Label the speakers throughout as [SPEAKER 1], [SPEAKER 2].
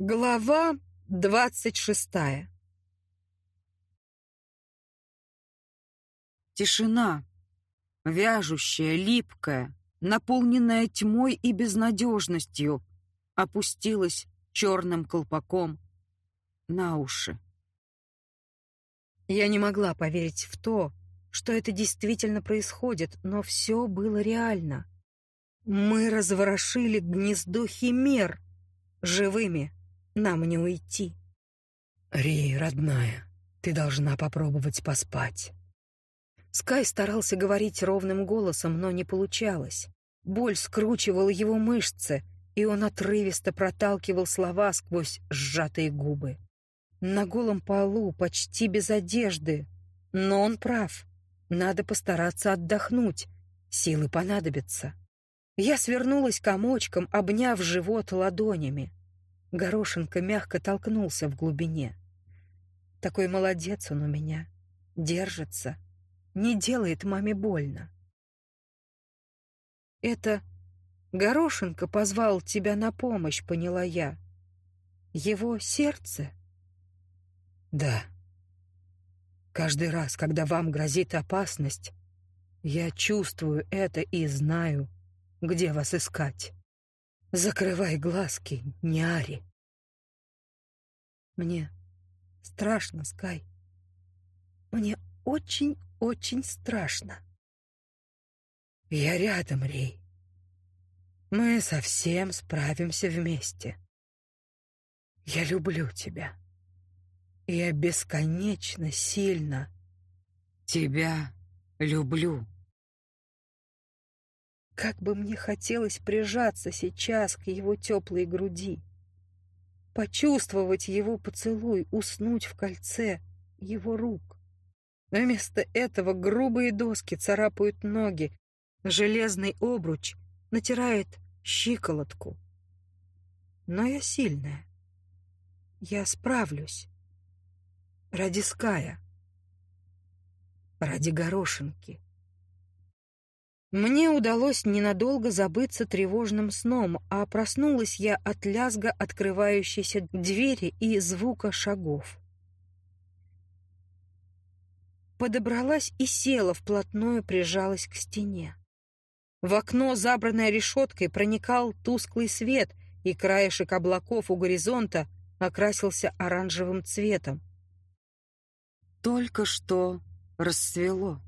[SPEAKER 1] Глава 26. Тишина, вяжущая, липкая, наполненная тьмой и безнадежностью, опустилась черным колпаком на уши. Я не могла поверить в то, что это действительно происходит, но все было реально. Мы разворошили гнездо химер. Живыми нам не уйти.
[SPEAKER 2] Ри, родная, ты должна попробовать поспать.
[SPEAKER 1] Скай старался говорить ровным голосом, но не получалось. Боль скручивала его мышцы, и он отрывисто проталкивал слова сквозь сжатые губы. На голом полу, почти без одежды. Но он прав. Надо постараться отдохнуть. Силы понадобятся. Я свернулась комочком, обняв живот ладонями. Горошинка мягко толкнулся в глубине. Такой молодец он у меня. Держится. Не делает маме больно. Это Горошинка позвал тебя на помощь, поняла я. Его сердце?
[SPEAKER 2] Да. Каждый раз, когда вам грозит опасность, я чувствую это и знаю, где вас искать. Закрывай глазки, не ори.
[SPEAKER 1] Мне страшно, Скай. Мне очень страшно.
[SPEAKER 2] Я рядом, Рей. Мы совсем справимся вместе. Я люблю тебя. Я бесконечно сильно тебя люблю.
[SPEAKER 1] Как бы мне хотелось прижаться сейчас к его теплой груди, почувствовать его поцелуй, уснуть в кольце его рук. Но вместо этого грубые доски царапают ноги, железный обруч натирает щиколотку. Но я сильная. Я справлюсь. Ради Ская. Ради Горошинки. Мне удалось ненадолго забыться тревожным сном, а проснулась я от лязга открывающейся двери и звука шагов. Подобралась и села вплотную, прижалась к стене. В окно, забранное решеткой, проникал тусклый свет, и краешек облаков у горизонта окрасился оранжевым цветом. Только что рассвело.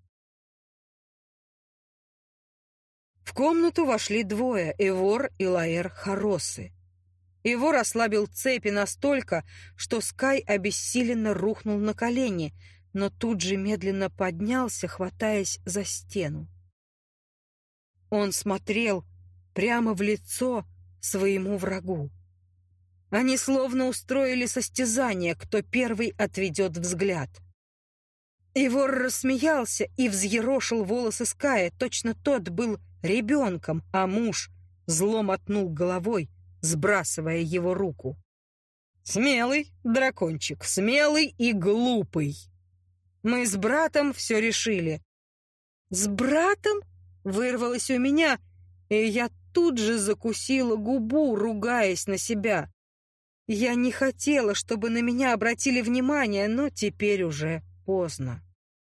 [SPEAKER 1] В комнату вошли двое — Эвор и Лаэр Харосы. Эвор ослабил цепи настолько, что Скай обессиленно рухнул на колени, но тут же медленно поднялся, хватаясь за стену. Он смотрел прямо в лицо своему врагу. Они словно устроили состязание, кто первый отведет взгляд. Эвор рассмеялся и взъерошил волосы Ская, точно тот был ребенком, а муж зло мотнул головой, сбрасывая его руку. «Смелый, дракончик, смелый и глупый. Мы с братом все решили». «С братом?» — вырвалось у меня, и я тут же закусила губу, ругаясь на себя. Я не хотела, чтобы на меня обратили внимание, но теперь уже поздно.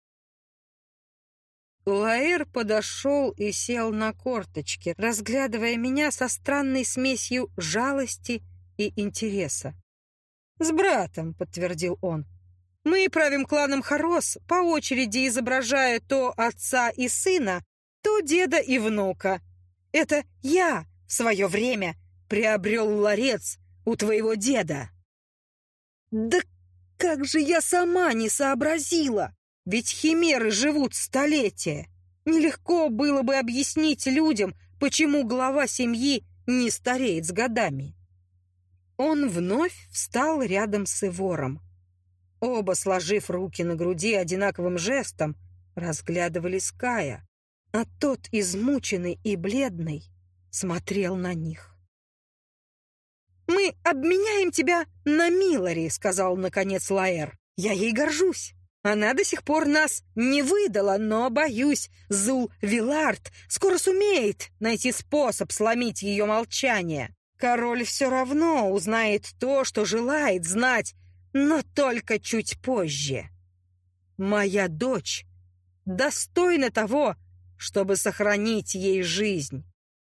[SPEAKER 1] Лаэр подошел и сел на корточки, разглядывая меня со странной смесью жалости и интереса. «С братом», — подтвердил он. «Мы правим кланом Харос, по очереди изображая то отца и сына, то деда и внука. Это я в свое время приобрел ларец у твоего деда». «Да как же я сама не сообразила! Ведь химеры живут столетия. Нелегко было бы объяснить людям, почему глава семьи не стареет с годами». Он вновь встал рядом с Эвором. Оба, сложив руки на груди одинаковым жестом, разглядывали Ская, а тот, измученный и бледный, смотрел на них. «Мы обменяем тебя на Милари», — сказал наконец Лаэр. «Я ей горжусь. Она до сих пор нас не выдала, но, боюсь, Зул Вилард скоро сумеет найти способ сломить ее молчание. Король все равно узнает то, что желает знать, но только чуть позже. Моя дочь достойна того, чтобы сохранить ей жизнь.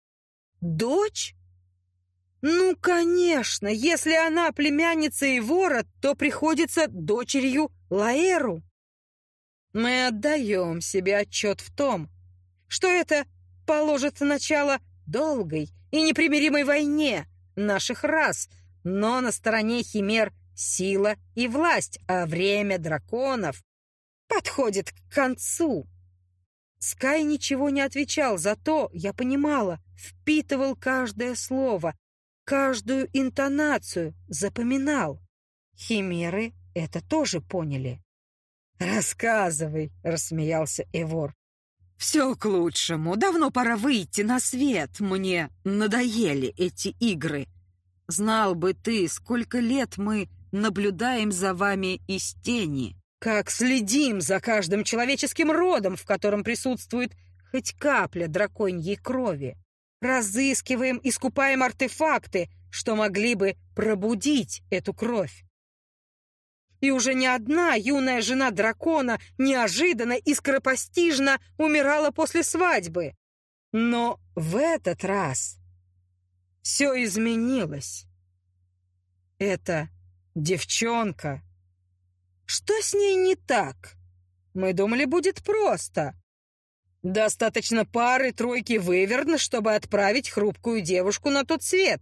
[SPEAKER 1] Дочь? Ну, конечно, если она племянница Эвора, то приходится дочерью Лаэру. Мы отдаем себе отчет в том, что это положит начало долгой и непримиримой войне наших рас, но на стороне химер сила и власть, а время драконов подходит к концу. Скай ничего не отвечал, зато я понимала, впитывал каждое слово, каждую интонацию, запоминал. Химеры это тоже поняли. «Рассказывай», — рассмеялся Эвор.
[SPEAKER 2] «Все к лучшему. Давно пора выйти на свет. Мне надоели эти игры. Знал бы ты, сколько лет мы наблюдаем за вами из тени.
[SPEAKER 1] Как следим за каждым человеческим родом, в котором присутствует хоть капля драконьей крови. Разыскиваем, искупаем артефакты, что могли бы пробудить эту кровь. И уже не одна юная жена дракона неожиданно и скоропостижно умирала после свадьбы. Но в этот раз все изменилось. Это девчонка. Что с ней не так? Мы думали, будет просто. Достаточно пары-тройки выверн, чтобы отправить хрупкую девушку на тот свет.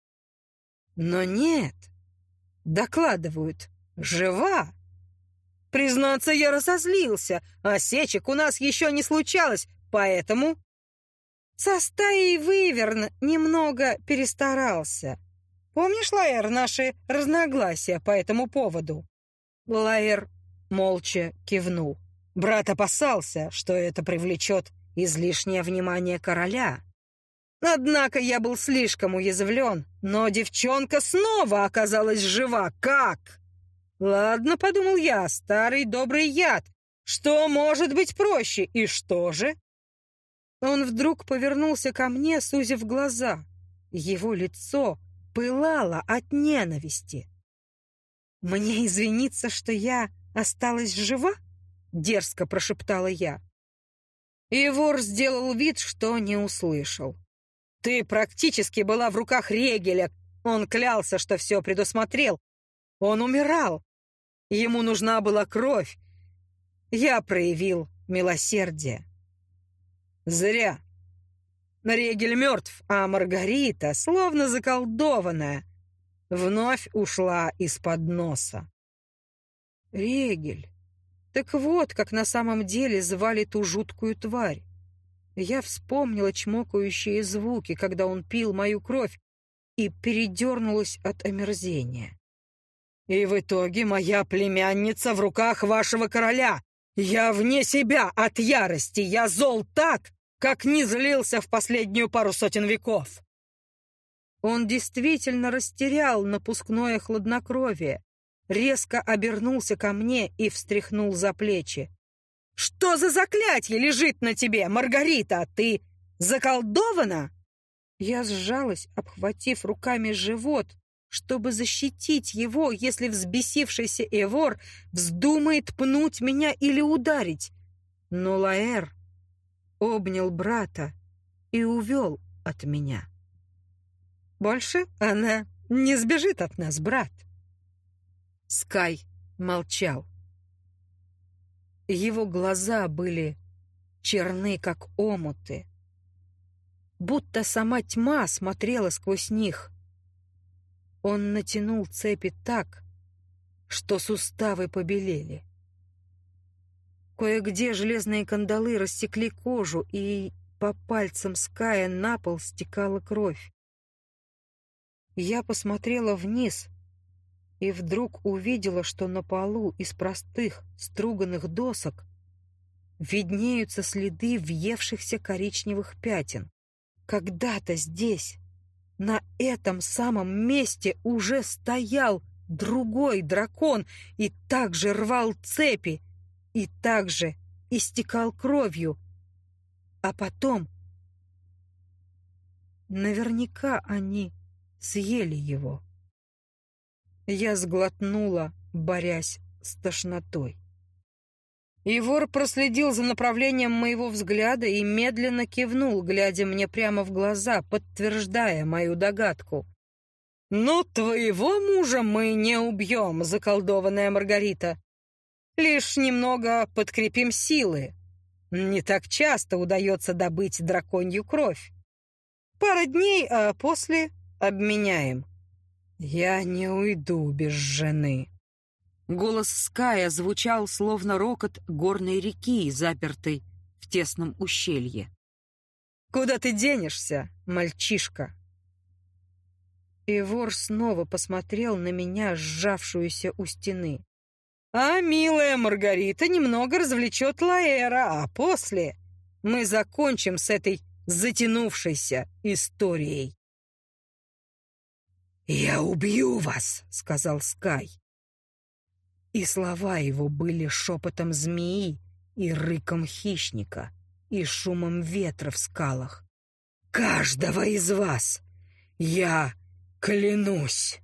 [SPEAKER 1] Но нет. Докладывают, жива. Признаться, я разозлился. Осечек у нас еще не случалось, поэтому со стаей выверн немного перестарался. Помнишь, Лаэр, наши разногласия по этому поводу? Лаэр молча кивнул. Брат опасался, что это привлечет излишнее внимание короля. Однако я был слишком уязвлен, но девчонка снова оказалась жива. Как? Ладно, подумал я, старый добрый яд. Что может быть проще? И что же? Он вдруг повернулся ко мне, сузив глаза. Его лицо пылало от ненависти. «Мне извиниться, что я осталась жива?» — дерзко прошептала я. Эвор сделал вид, что не услышал. «Ты практически была в руках Регеля. Он клялся, что все предусмотрел. Он умирал. Ему нужна была кровь. Я проявил милосердие». «Зря. Регель мертв, а Маргарита, словно заколдованная, вновь ушла из-под носа». Регель. Так вот, как на самом деле звали ту жуткую тварь. Я вспомнила чмокающие звуки, когда он пил мою кровь, и передернулась от омерзения. «И в итоге моя племянница в руках вашего короля. Я вне себя от ярости. Я зол так, как не злился в последнюю пару сотен веков». Он действительно растерял напускное хладнокровие, резко обернулся ко мне и встряхнул за плечи. «Что за заклятье лежит на тебе, Маргарита? Ты заколдована?» Я сжалась, обхватив руками живот, чтобы защитить его, если взбесившийся Эвор вздумает пнуть меня или ударить. Но Лаэр обнял брата и увел от меня. «Больше она не сбежит от нас, брат». Скай молчал. Его глаза были черны, как омуты, будто сама тьма смотрела сквозь них. Он натянул цепи так, что суставы побелели. Кое-где железные кандалы рассекли кожу, и по пальцам Ская на пол стекала кровь. Я посмотрела вниз и вдруг увидела, что на полу из простых струганных досок виднеются следы въевшихся коричневых пятен. Когда-то здесь, на этом самом месте, уже стоял другой дракон и также рвал цепи, и также истекал кровью. А потом... Наверняка они съели его. Я сглотнула, борясь с тошнотой. Ивор проследил за направлением моего взгляда и медленно кивнул, глядя мне прямо в глаза, подтверждая мою догадку. «Но твоего мужа мы не убьем, заколдованная Маргарита. Лишь немного подкрепим силы. Не так часто удается добыть драконью кровь. Пара дней, а после обменяем. Я не уйду без жены».
[SPEAKER 2] Голос Ская звучал, словно рокот горной реки, запертой в тесном ущелье.
[SPEAKER 1] «Куда ты денешься, мальчишка?» Ивор снова посмотрел на меня, сжавшуюся у стены. «А милая Маргарита немного развлечет Лаэра, а после мы закончим с этой затянувшейся историей». «Я убью вас», — сказал Скай. И слова его были шепотом змеи и рыком хищника, и шумом ветра в скалах. «Каждого из вас я клянусь!»